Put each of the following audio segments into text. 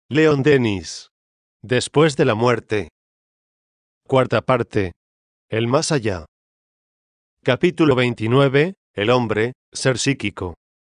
Leon Denis. Después de la muerte. Cuarta parte. El más allá. Capítulo 29. El hombre, ser psíquico.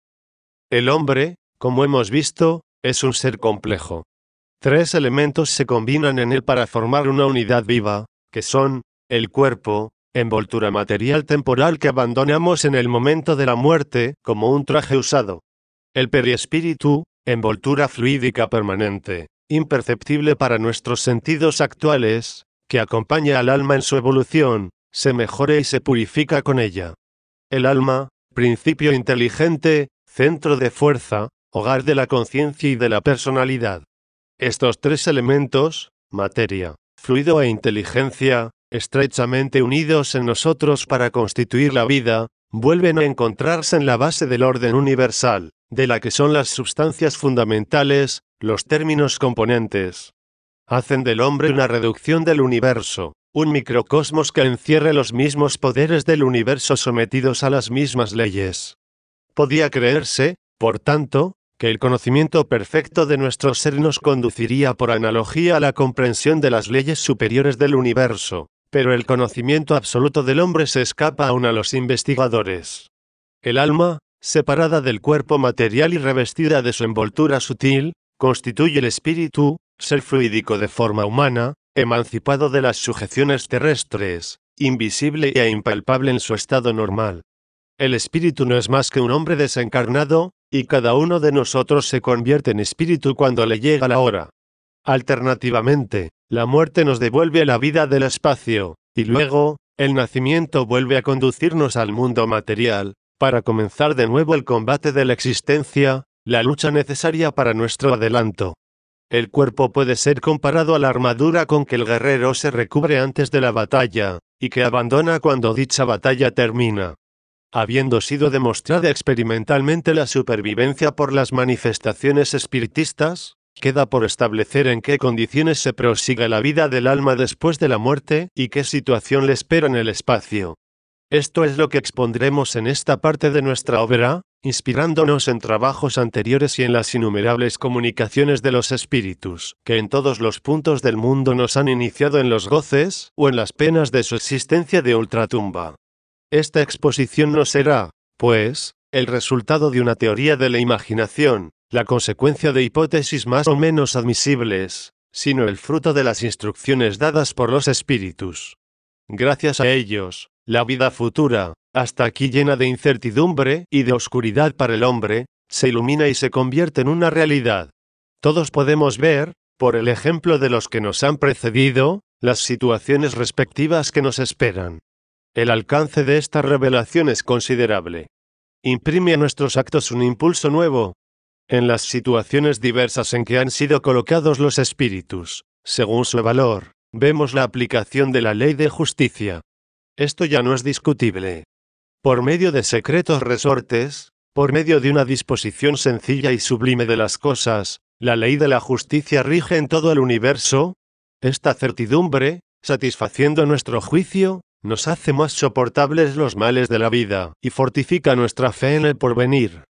El hombre, como hemos visto, es un ser complejo. Tres elementos se combinan en él para formar una unidad viva, que son, el cuerpo, envoltura material temporal que abandonamos en el momento de la muerte, como un traje usado. El perispíritu, envoltura fluídica permanente, imperceptible para nuestros sentidos actuales, que acompaña al alma en su evolución, se mejora y se purifica con ella. El alma, principio inteligente, centro de fuerza, hogar de la conciencia y de la personalidad. Estos tres elementos, materia, fluido e inteligencia, estrechamente unidos en nosotros para constituir la vida, vuelven a encontrarse en la base del orden universal, de la que son las sustancias fundamentales, los términos componentes. Hacen del hombre una reducción del universo, un microcosmos que encierre los mismos poderes del universo sometidos a las mismas leyes. Podía creerse, por tanto, que el conocimiento perfecto de nuestro ser nos conduciría por analogía a la comprensión de las leyes superiores del universo, pero el conocimiento absoluto del hombre se escapa aún a los investigadores. El alma, separada del cuerpo material y revestida de su envoltura sutil, constituye el espíritu, ser fluídico de forma humana, emancipado de las sujeciones terrestres, invisible e impalpable en su estado normal. El espíritu no es más que un hombre desencarnado, y cada uno de nosotros se convierte en espíritu cuando le llega la hora. Alternativamente, la muerte nos devuelve a la vida del espacio, y luego, el nacimiento vuelve a conducirnos al mundo material, para comenzar de nuevo el combate de la existencia, la lucha necesaria para nuestro adelanto. El cuerpo puede ser comparado a la armadura con que el guerrero se recubre antes de la batalla, y que abandona cuando dicha batalla termina. Habiendo sido demostrada experimentalmente la supervivencia por las manifestaciones espiritistas, queda por establecer en qué condiciones se prosigue la vida del alma después de la muerte y qué situación le espera en el espacio. Esto es lo que expondremos en esta parte de nuestra obra, inspirándonos en trabajos anteriores y en las innumerables comunicaciones de los espíritus, que en todos los puntos del mundo nos han iniciado en los goces o en las penas de su existencia de ultratumba. Esta exposición no será, pues, el resultado de una teoría de la imaginación, la consecuencia de hipótesis más o menos admisibles, sino el fruto de las instrucciones dadas por los espíritus. Gracias a ellos, la vida futura, hasta aquí llena de incertidumbre y de oscuridad para el hombre, se ilumina y se convierte en una realidad. Todos podemos ver, por el ejemplo de los que nos han precedido, las situaciones respectivas que nos esperan. El alcance de esta revelación es considerable. Imprime a nuestros actos un impulso nuevo. En las situaciones diversas en que han sido colocados los espíritus, según su valor, vemos la aplicación de la ley de justicia. Esto ya no es discutible. Por medio de secretos resortes, por medio de una disposición sencilla y sublime de las cosas, la ley de la justicia rige en todo el universo. Esta certidumbre, satisfaciendo nuestro juicio, nos hace más soportables los males de la vida y fortifica nuestra fe en el porvenir.